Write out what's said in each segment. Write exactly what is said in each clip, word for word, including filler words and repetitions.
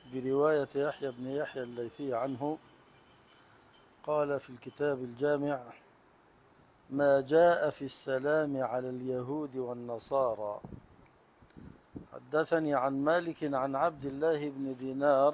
برواية يحيى بن يحيى الليثي عنه قال في الكتاب الجامع: ما جاء في السلام على اليهود والنصارى. حدثني عن مالك عن عبد الله بن دينار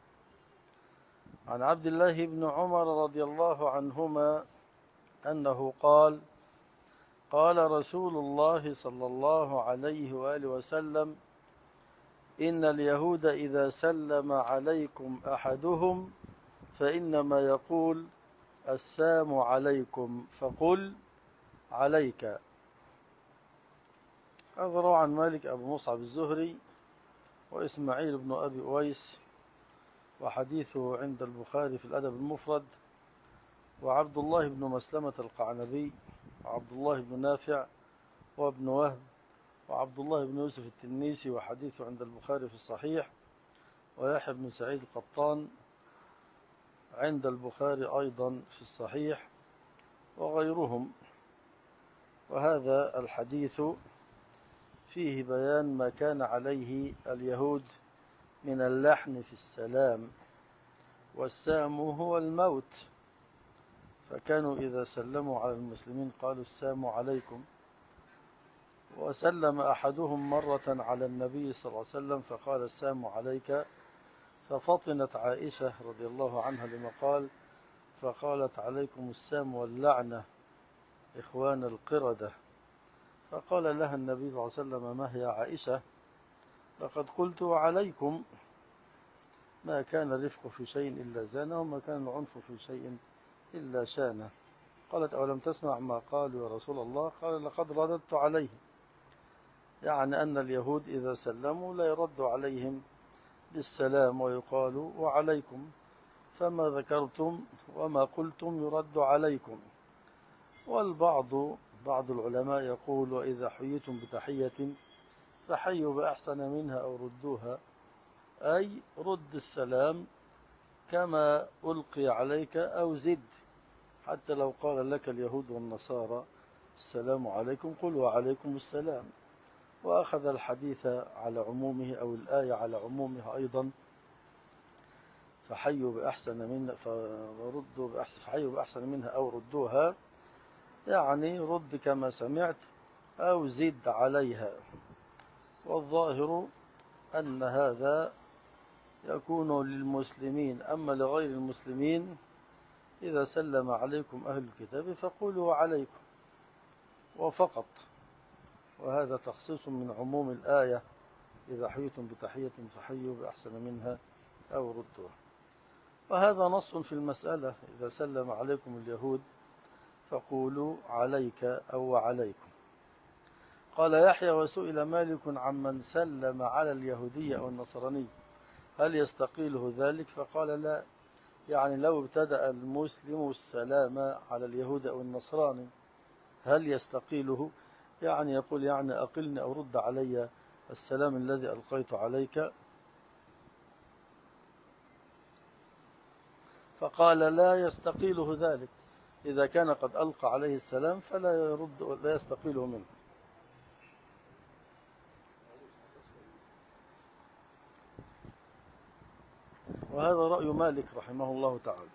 عن عبد الله بن عمر رضي الله عنهما أنه قال: قال رسول الله صلى الله عليه وآله وسلم: إن اليهود إذا سلم عليكم أحدهم فإنما يقول: السلام عليكم، فقل: عليك. هذا روى عن مالك أبو مصعب الزهري وإسماعيل بن أبي أويس، وحديثه عند البخاري في الأدب المفرد، وعبد الله بن مسلمة القعنبي، وعبد الله بن نافع، وابن وهب، وعبد الله بن يوسف التنيسي، وحديثه عند البخاري في الصحيح، ويحيى بن سعيد القطان عند البخاري أيضا في الصحيح، وغيرهم. وهذا الحديث فيه بيان ما كان عليه اليهود من اللحن في السلام، والسام هو الموت، فكانوا إذا سلموا على المسلمين قالوا: السلام عليكم. وسلم أحدهم مرة على النبي صلى الله عليه وسلم فقال: السلام عليك، ففطنت عائشة رضي الله عنها لما قال، فقالت: عليكم السلام واللعنة إخوان القردة. فقال لها النبي صلى الله عليه وسلم: ما هي عائشة؟ لقد قلت عليكم. ما كان الرفق في شيء إلا زانه، وما كان العنف في شيء إلا شانه. قالت: أولم تسمع ما قالوا يا رسول الله؟ قال: لقد رددت عليه، يعني أن اليهود إذا سلموا لا يرد عليهم بالسلام ويقال: وعليكم، فما ذكرتم وما قلتم يرد عليكم. والبعض بعض العلماء يقول: وإذا حييتم بتحية فحيوا بأحسن منها أو ردوها، أي رد السلام كما ألقي عليك أو زد، حتى لو قال لك اليهود والنصارى: السلام عليكم، قل: وعليكم السلام. وأخذ الحديث على عمومه أو الآية على عمومها أيضا: فحيوا بأحسن منها فردوا بأحسن فحيوا بأحسن منها أو ردوها، يعني رد كما سمعت أو زد عليها. والظاهر أن هذا يكون للمسلمين، أما لغير المسلمين إذا سلم عليكم أهل الكتاب فقولوا عليكم وفقط. وهذا تخصيص من عموم الآية: إذا حييتم بتحية فحيوا بأحسن منها أو ردوها. وهذا نص في المسألة: إذا سلم عليكم اليهود فقولوا عليك أو عليكم. قال يحيى: وسئل مالك عمن سلم على اليهودية أو النصراني هل يستقيله ذلك؟ فقال: لا، يعني لو ابتدأ المسلم السلام على اليهود أو النصراني هل يستقيله؟ يعني يقول: يعني أقلني أو رد علي السلام الذي ألقيت عليك. فقال: لا يستقيله ذلك، إذا كان قد ألقى عليه السلام فلا يرد، لا يستقيله منه. وهذا رأي مالك رحمه الله تعالى.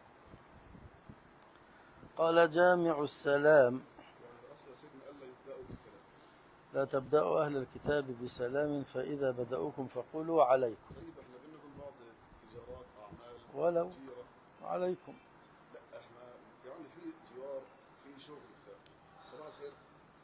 قال جامع السلام: لا تبدأوا أهل الكتاب بسلام فإذا بدأوكم فقولوا عليكم. ولو عليكم. لا احنا يعني في جوار في شغل صباح الخير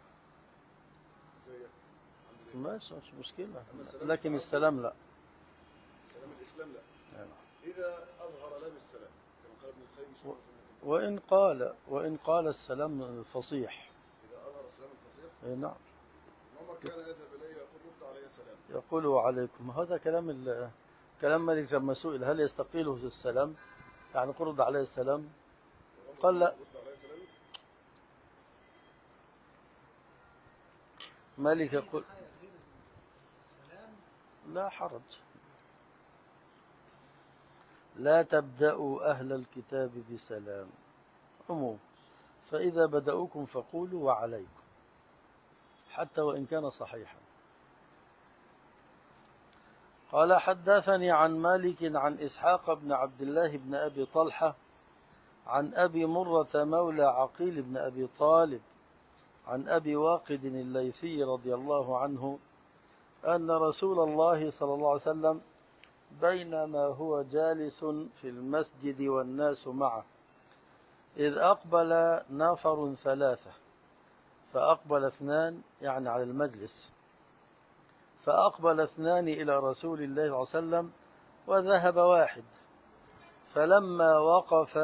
ازيك ماشي، مش مشكلة، لكن السلام لا. سلام الإسلام لا. يعني. إذا أظهر لام السلام كما قال ابن القيم، وإن قال وإن قال السلام فصيح. إذا أظهر السلام الفصيح. أي نعم. ماما كان يذهب إلي يقول: رد علي سلام. يقول: وعليكم. هذا كلام ال... كلام مالك لما سئل هل يستقيله السلام، يعني قرد عليه السلام، قال: لا. مالك يقول: لا حرج، لا تبدأوا أهل الكتاب بسلام، عموم، فإذا بدأوكم فقولوا وعليكم، حتى وإن كان صحيحا. قال حدثني عن مالك عن إسحاق بن عبد الله بن أبي طلحة عن أبي مرة مولى عقيل بن أبي طالب عن أبي واقد الليثي رضي الله عنه أن رسول الله صلى الله عليه وسلم بينما هو جالس في المسجد والناس معه إذ أقبل نفر ثلاثة، فأقبل اثنان يعني على المجلس، فأقبل اثنان إلى رسول الله صلى الله عليه وسلم وذهب واحد، فلما وقف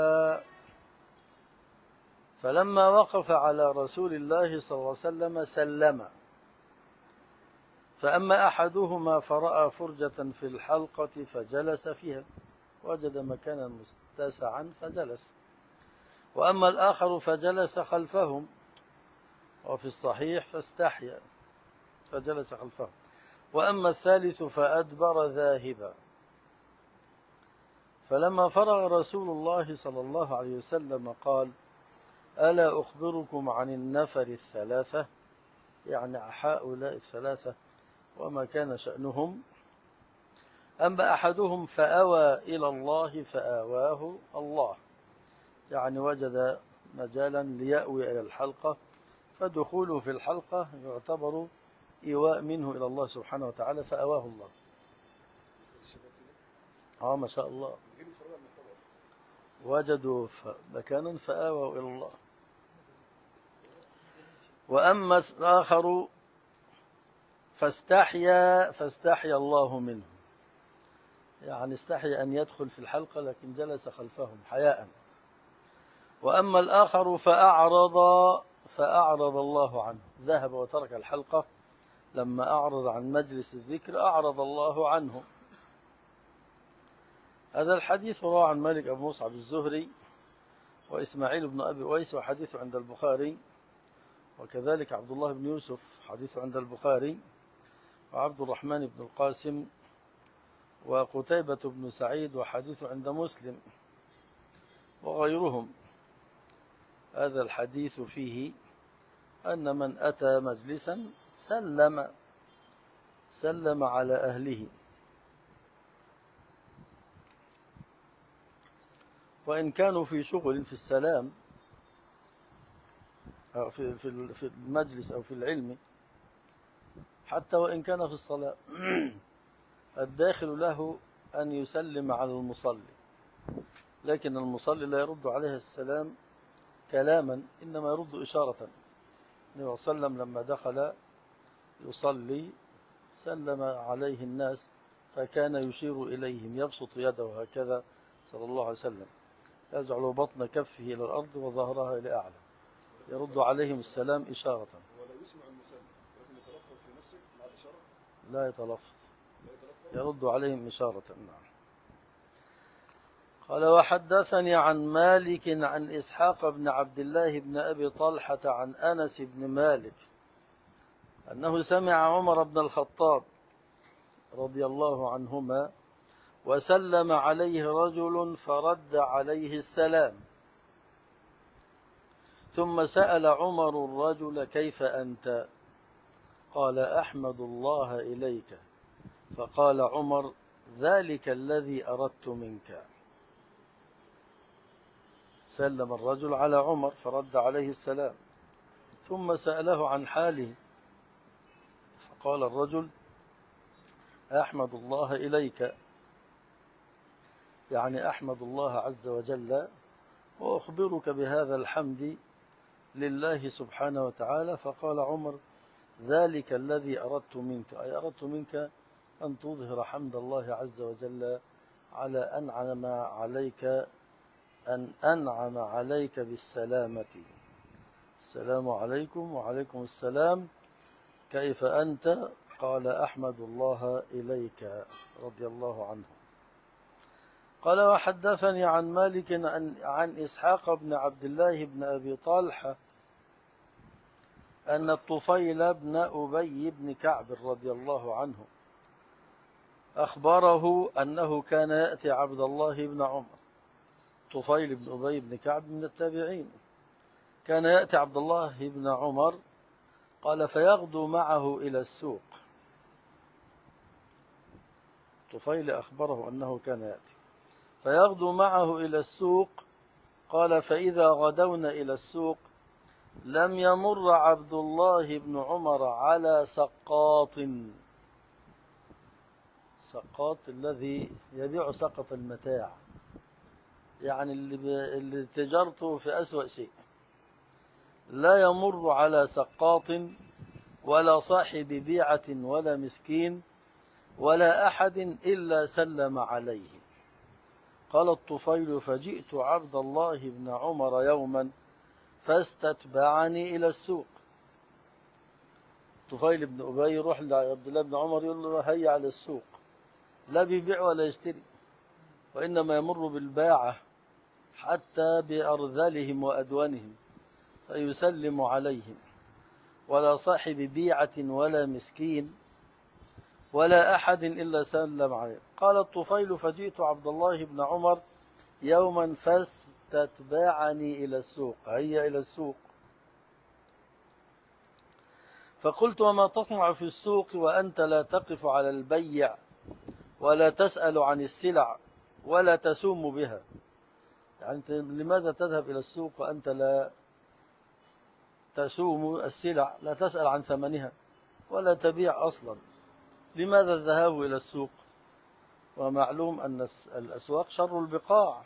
فلما وقف على رسول الله صلى الله عليه وسلم سلم، فأما أحدهما فرأى فرجة في الحلقة فجلس فيها، وجد مكانا متسعا فجلس، وأما الآخر فجلس خلفهم، وفي الصحيح فاستحيا فجلس خلفهم، وأما الثالث فأدبر ذاهبا. فلما فرغ رسول الله صلى الله عليه وسلم قال: ألا أخبركم عن النفر الثلاثة، يعني هؤلاء الثلاثة وما كان شأنهم؟ أما أحدهم فأوى إلى الله فآواه الله، يعني وجد مجالا ليأوي إلى الحلقة، فدخوله في الحلقة يعتبر إيواء منه إلى الله سبحانه وتعالى، فأواه الله. آه ما شاء الله، وجدوا مكانا فآووا إلى الله. وأما الآخر فاستحيا فاستحيا الله منه، يعني استحيا أن يدخل في الحلقة لكن جلس خلفهم حياء. وأما الآخر فأعرض فأعرض الله عنه، ذهب وترك الحلقة، لما أعرض عن مجلس الذكر أعرض الله عنه. هذا الحديث رواه عن مالك أبو مصعب الزهري وإسماعيل بن أبي أويس، وحديثه عند البخاري، وكذلك عبد الله بن يوسف حديثه عند البخاري، وعبد الرحمن بن القاسم، وقتيبة بن سعيد وحديثه عند مسلم وغيرهم. هذا الحديث فيه أن من أتى مجلسا سلم سلم على أهله، وإن كانوا في شغل في السلام أو في في المجلس أو في العلم، حتى وإن كان في الصلاة الداخل له أن يسلم على المصلي، لكن المصلي لا يرد عليه السلام كلاما، إنما يرد إشارة. النبي صلى الله عليه وسلم لما دخل يصلي سلم عليه الناس، فكان يشير إليهم يبسط يده هكذا صلى الله عليه وسلم، يجعل بطن كفه إلى الأرض وظهرها إلى أعلى، يرد عليهم السلام إشارة. ولا يسمع المسلم لكن يتلفظ في نفسه مع الإشارة؟ لا يتلفظ، يرد عليهم إشارة. نعم. قال: وحدثني عن مالك عن إسحاق بن عبد الله بن أبي طلحة عن أنس بن مالك أنه سمع عمر بن الخطاب رضي الله عنهما وسلم عليه رجل فرد عليه السلام، ثم سأل عمر الرجل: كيف أنت؟ قال: أحمد الله إليك. فقال عمر: ذلك الذي أردت منك. سلم الرجل على عمر فرد عليه السلام، ثم سأله عن حاله، فقال الرجل: أحمد الله إليك، يعني أحمد الله عز وجل وأخبرك بهذا الحمد لله سبحانه وتعالى. فقال عمر: ذلك الذي أردت منك، أي أردت منك أن تظهر حمد الله عز وجل على أنعم عليك أن أنعم عليك بالسلامة. السلام عليكم. وعليكم السلام. كيف أنت؟ قال: أحمد الله إليك، رضي الله عنه. قال: وحدثني عن مالك عن, عن إسحاق بن عبد الله بن أبي طلحة أن الطفيل بن أبي بن كعب رضي الله عنه أخبره أنه كان يأتي عبد الله بن عمر. طفيل بن أبي بن كعب من التابعين، كان يأتي عبد الله بن عمر، قال: فيغدو معه إلى السوق، الطفيل أخبره أنه كان يأتي فيغدو معه إلى السوق. قال فإذا غدونا إلى السوق لم يمر عبد الله بن عمر على سقاط. سقاط الذي يبيع سقط المتاع، يعني اللي, اللي تجارته في أسوأ شيء. لا يمر على سقاط ولا صاحب بيعة ولا مسكين ولا أحد إلا سلم عليه. قال الطفيل فجئت عبد الله بن عمر يوما فاستتبعني إلى السوق. طفيل بن أبي يروح لعبد الله بن عمر يقول له هيا على السوق، لا بيبيع ولا يشتري، وإنما يمر بالباعة حتى بأرذلهم وأدوانهم فيسلم عليهم، ولا صاحب بيعة ولا مسكين ولا أحد إلا سلم عليه. قال الطفيل فجئت عبد الله بن عمر يوما فاستتبعني إلى السوق، هيا إلى السوق. فقلت وما تصنع في السوق وأنت لا تقف على البيع ولا تسأل عن السلع ولا تسوم بها؟ يعني لماذا تذهب إلى السوق وأنت لا تسوم السلع، لا تسأل عن ثمنها ولا تبيع أصلا؟ لماذا الذهاب إلى السوق؟ ومعلوم أن الأسواق شر البقاع،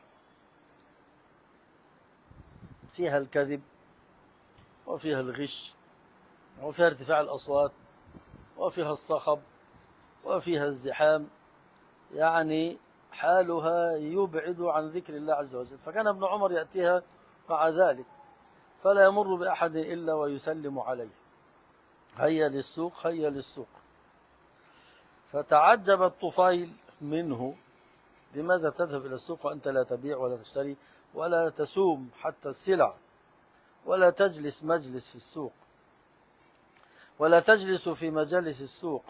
فيها الكذب وفيها الغش وفيها ارتفاع الأصوات وفيها الصخب وفيها الزحام، يعني حالها يبعد عن ذكر الله عز وجل. فكان ابن عمر يأتيها مع ذلك فلا يمر بأحد إلا ويسلم عليه، هيا للسوق هيا للسوق. فتعجب الطفيل منه، لماذا تذهب إلى السوق وأنت لا تبيع ولا تشتري ولا تسوم حتى السلع ولا تجلس مجلس في السوق ولا تجلس في مجالس السوق؟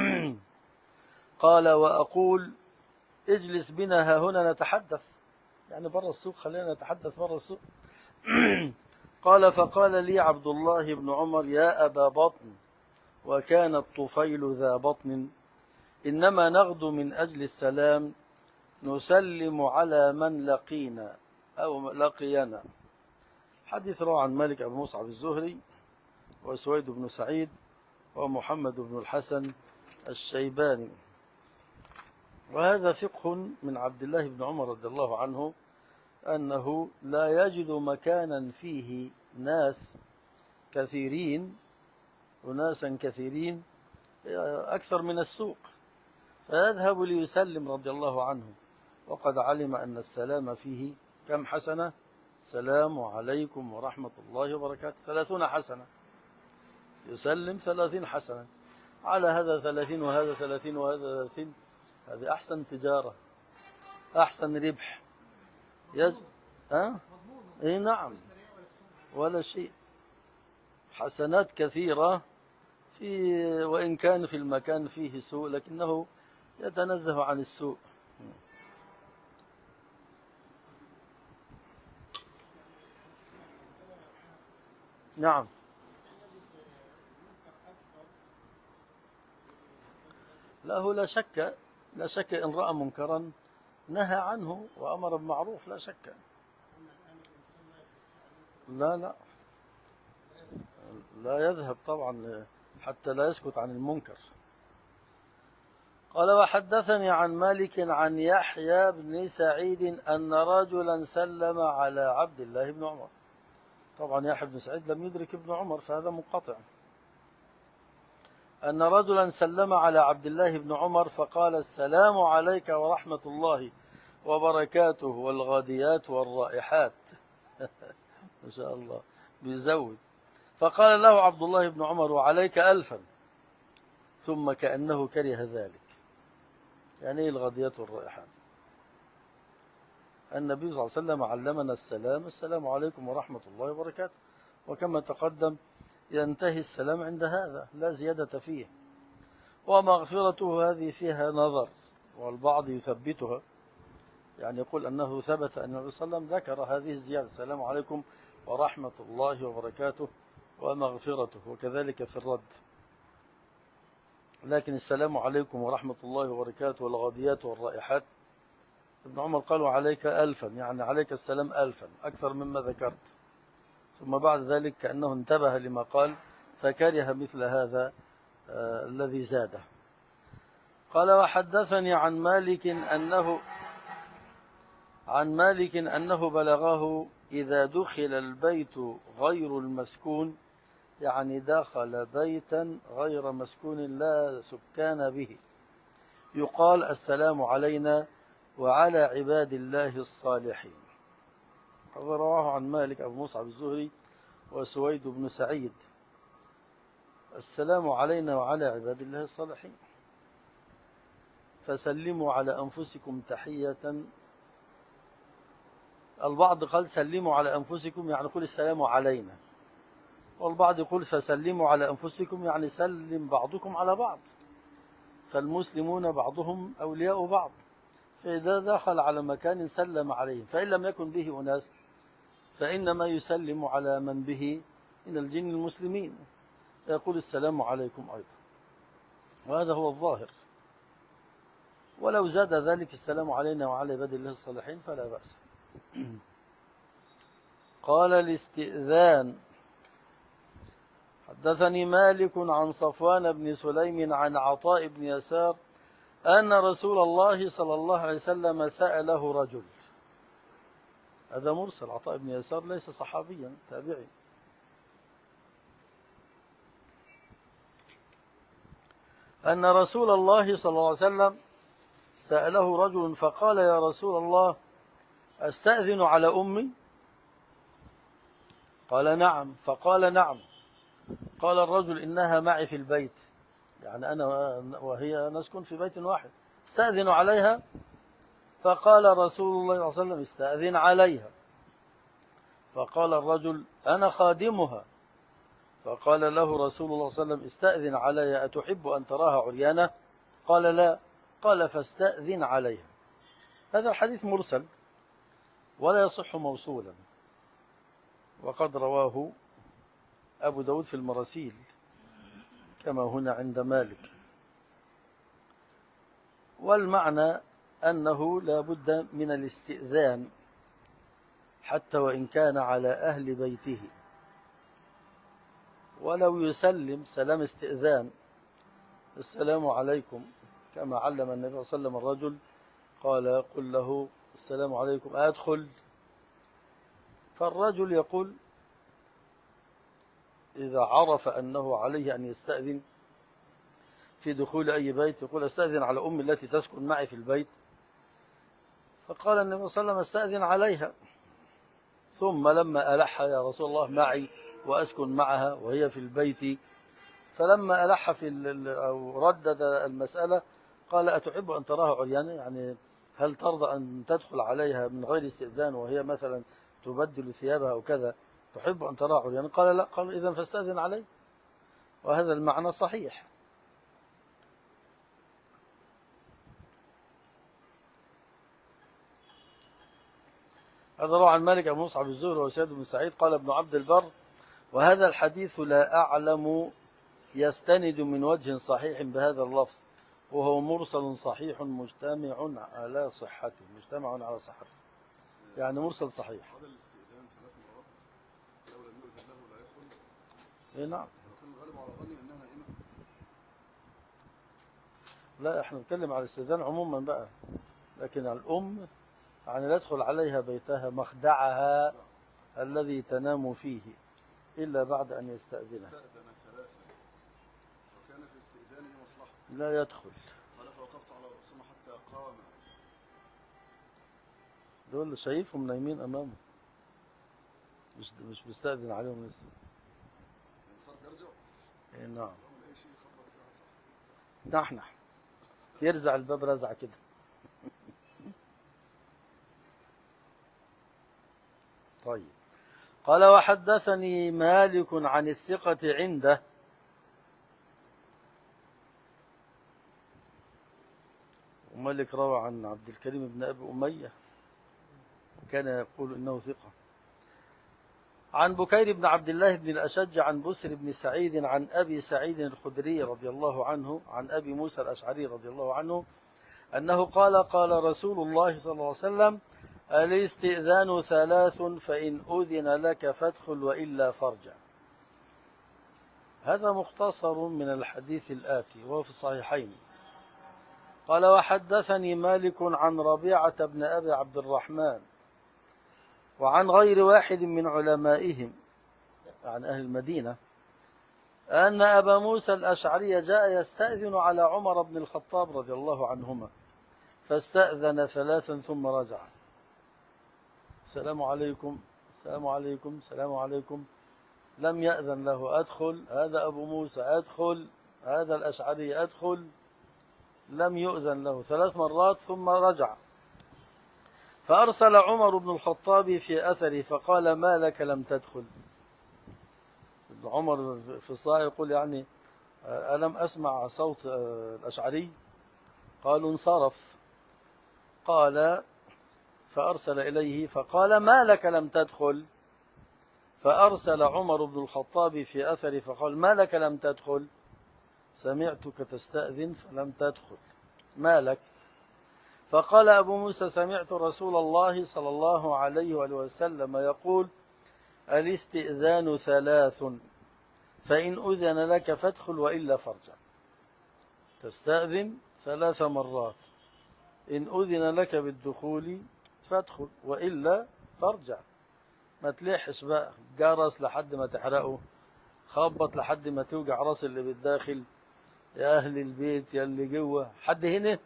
قال وأقول اجلس بنا ها هنا نتحدث، يعني برا السوق، خلينا نتحدث برا السوق. قال فقال لي عبد الله بن عمر يا أبا بطن، وكان الطفيل ذا بطن، إنما نغدو من أجل السلام نسلم على من لقينا أو لقينا. حديث روى عن مالك أبو مصعب الزهري وسويد بن سعيد ومحمد بن الحسن الشيباني. وهذا فقه من عبد الله بن عمر رضي الله عنه، أنه لا يجد مكانا فيه ناس كثيرين وناسا كثيرين أكثر من السوق، فيذهب ليسلم رضي الله عنه، وقد علم أن السلام فيه كم حسنة؟ السلام عليكم ورحمة الله وبركاته، ثلاثون حسنة، يسلم ثلاثين حسنة، على هذا ثلاثين وهذا ثلاثين وهذا ثلاثين، هذه أحسن تجارة، أحسن ربح. يج... ها؟ إيه نعم، ولا شيء، حسنات كثيرة في، وإن كان في المكان فيه سوء لكنه يتنزه عن السوء. نعم. له لا شك، لا شك إن رأى منكرا نهى عنه وأمر بالمعروف، لا شك. لا لا لا يذهب طبعا حتى لا يسكت عن المنكر. قال وحدثني عن مالك عن يحيى بن سعيد أن رجلا سلم على عبد الله بن عمر. طبعا يحيى بن سعيد لم يدرك ابن عمر فهذا منقطع. أن رجلا سلم على عبد الله بن عمر فقال السلام عليك ورحمة الله وبركاته والغاديات والرائحات. ما شاء الله بيزود. فقال له عبد الله بن عمر وعليك ألفا، ثم كأنه كره ذلك. يعني ايه الغاديات والرائحات؟ النبي صلى الله عليه وسلم علمنا السلام، السلام عليكم ورحمة الله وبركاته، وكما تقدم ينتهي السلام عند هذا لا زيادة فيه. ومغفرته هذه فيها نظر، والبعض يثبتها، يعني يقول أنه ثبت أن النبي صلى الله عليه وسلم ذكر هذه الزيادة، السلام عليكم ورحمة الله وبركاته ومغفرته، وكذلك في الرد. لكن السلام عليكم ورحمة الله وبركاته والغاديات والرائحات، ابن عمر قال وعليك ألفا، يعني عليك السلام ألفا أكثر مما ذكرت. ثم بعد ذلك كأنه انتبه لما قال فكره مثل هذا آه الذي زاده. قال وحدثني عن مالك أنه عن مالك أنه بلغه إذا دخل البيت غير المسكون، يعني دخل بيتا غير مسكون لا سكان به، يقال السلام علينا وعلى عباد الله الصالحين. رواه عن مالك أبو مصعب الزهري وسويد بن سعيد، السلام علينا وعلى عباد الله الصالحين. فسلموا على أنفسكم تحية، البعض قال سلموا على أنفسكم يعني قل السلام علينا، والبعض يقول فسلموا على أنفسكم يعني سلم بعضكم على بعض، فالمسلمون بعضهم أولياء بعض، فإذا دخل على مكان سلم عليهم، فإن لم يكن به أناس فإنما يسلم على من به من الجن المسلمين، يقول السلام عليكم أيضا، وهذا هو الظاهر. ولو زاد ذلك السلام علينا وعلى عباد الله الصالحين فلا بأس. قال الاستئذان. حدثني مالك عن صفوان بن سليم عن عطاء بن يسار أن رسول الله صلى الله عليه وسلم سأله رجل، هذا مرسل، عطاء بن يسار ليس صحابيا، تابعي. أن رسول الله صلى الله عليه وسلم سأله رجل فقال يا رسول الله أستأذن على أمي؟ قال نعم. فقال نعم. قال الرجل إنها معي في البيت، يعني أنا وهي نسكن في بيت واحد، استأذن عليها؟ فقال رسول الله صلى الله عليه وسلم استأذن عليها. فقال الرجل أنا خادمها. فقال له رسول الله صلى الله عليه وسلم استأذن علي، أتحب أن تراها عريانة؟ قال لا. قال فاستأذن عليها. هذا الحديث مرسل ولا يصح موصولا، وقد رواه أبو داود في المراسيل كما هنا عند مالك. والمعنى أنه لا بد من الاستئذان حتى وإن كان على أهل بيته، ولو يسلم سلام استئذان السلام عليكم كما علم النبي صلى الله عليه وسلم الرجل، قال قل له السلام عليكم أدخل؟ فالرجل يقول إذا عرف أنه عليه أن يستأذن في دخول أي بيت يقول أستأذن على أمي التي تسكن معي في البيت. فقال النبي صلى الله عليه وسلم استأذن عليها. ثم لما ألح يا رسول الله معي وأسكن معها وهي في البيت، فلما ألح في أو ردد المسألة قال أتحب أن تراها عريانة؟ يعني هل ترضى أن تدخل عليها من غير استئذان وهي مثلا تبدل ثيابها أو كذا، تحب أن تراها عريانة؟ قال لا. قال إذن فاستأذن علي. وهذا المعنى صحيح. هذا روى عن مالك بن مصعب الزهري وسيد بن سعيد. قال ابن عبد البر وهذا الحديث لا أعلم يستند من وجه صحيح بهذا اللفظ، وهو مرسل صحيح مجتمع على صحته، مجتمع على صحته، يعني مرسل صحيح. هذا الاستئذان ثلاث مرات لو لم يؤذن له لا يدخل. اي نعم. ولكن الغالب على ظني انها نائمه. لا احنا نتكلم على الاستئذان عموما بقى، لكن الأم يعني لا يدخل عليها بيتها مخدعها لا. الذي تنام فيه إلا بعد أن يستأذنها. استأذن ثلاثة وكان في استئذانه مصلحة. لا يدخل. قال فوقفت على رأسهما حتى قام. دول شايفهم نايمين أمامه، مش مش بيستأذن عليهم لسه. ينصرف يرجع. اي نعم. أي شيء خطر فيها صح. نحنح يرزع الباب رزع كده. طيب. قال وحدثني مالك عن الثقة عنده ومالك روى عن عبد الكريم بن أبي أمية كان يقول إنه ثقة، عن بكير بن عبد الله بن الأشج عن بسر بن سعيد عن أبي سعيد الخدري رضي الله عنه عن أبي موسى الأشعري رضي الله عنه أنه قال قال رسول الله صلى الله عليه وسلم الاستئذان ثلاث فإن أذن لك فادخل وإلا فارجع. هذا مختصر من الحديث الآتي وهو في الصحيحين. قال وحدثني مالك عن ربيعة بن أبي عبد الرحمن وعن غير واحد من علمائهم عن أهل المدينة أن أبا موسى الأشعري جاء يستأذن على عمر بن الخطاب رضي الله عنهما فاستأذن ثلاثا ثم رجع. السلام عليكم السلام عليكم السلام عليكم. لم يأذن له. أدخل. هذا أبو موسى. أدخل. هذا الأشعري. أدخل. لم يؤذن له ثلاث مرات ثم رجع. فأرسل عمر بن الخطاب في أثره فقال ما لك لم تدخل. عمر في الصلاة يقول يعني ألم أسمع صوت الأشعري؟ قالوا انصرف. قال فأرسل إليه فقال ما لك لم تدخل. فأرسل عمر بن الخطاب في أثره فقال ما لك لم تدخل. سمعتك تستأذن فلم تدخل. ما لك؟ فقال أبو موسى سمعت رسول الله صلى الله عليه وسلم يقول الاستئذان ثلاث فإن أذن لك فادخل وإلا فارجع. تستأذن ثلاث مرات، إن أذن لك بالدخول فادخل وإلا فارجع. ما تلحش بقى جرس لحد ما تحرقه، خبط لحد ما توجع راس اللي بالداخل. يا أهل البيت يا اللي جوه، حد هنا؟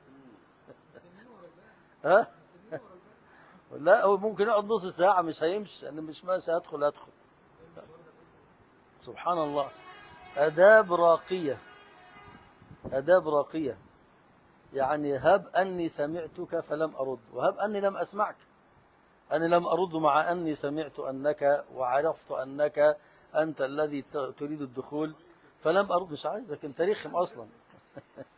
ها؟ لا هو ممكن يقعد نص ساعة مش هيمشي. أنا مش ماشي هدخل هدخل. سبحان الله. أداب راقية، أداب راقية. يعني هب أني سمعتك فلم أرد، وهب أني لم أسمعك. أنا لم أرد مع أني سمعت أنك وعرفت أنك أنت الذي تريد الدخول، فلم أرد. مش عايزك، أنت رخم أصلا.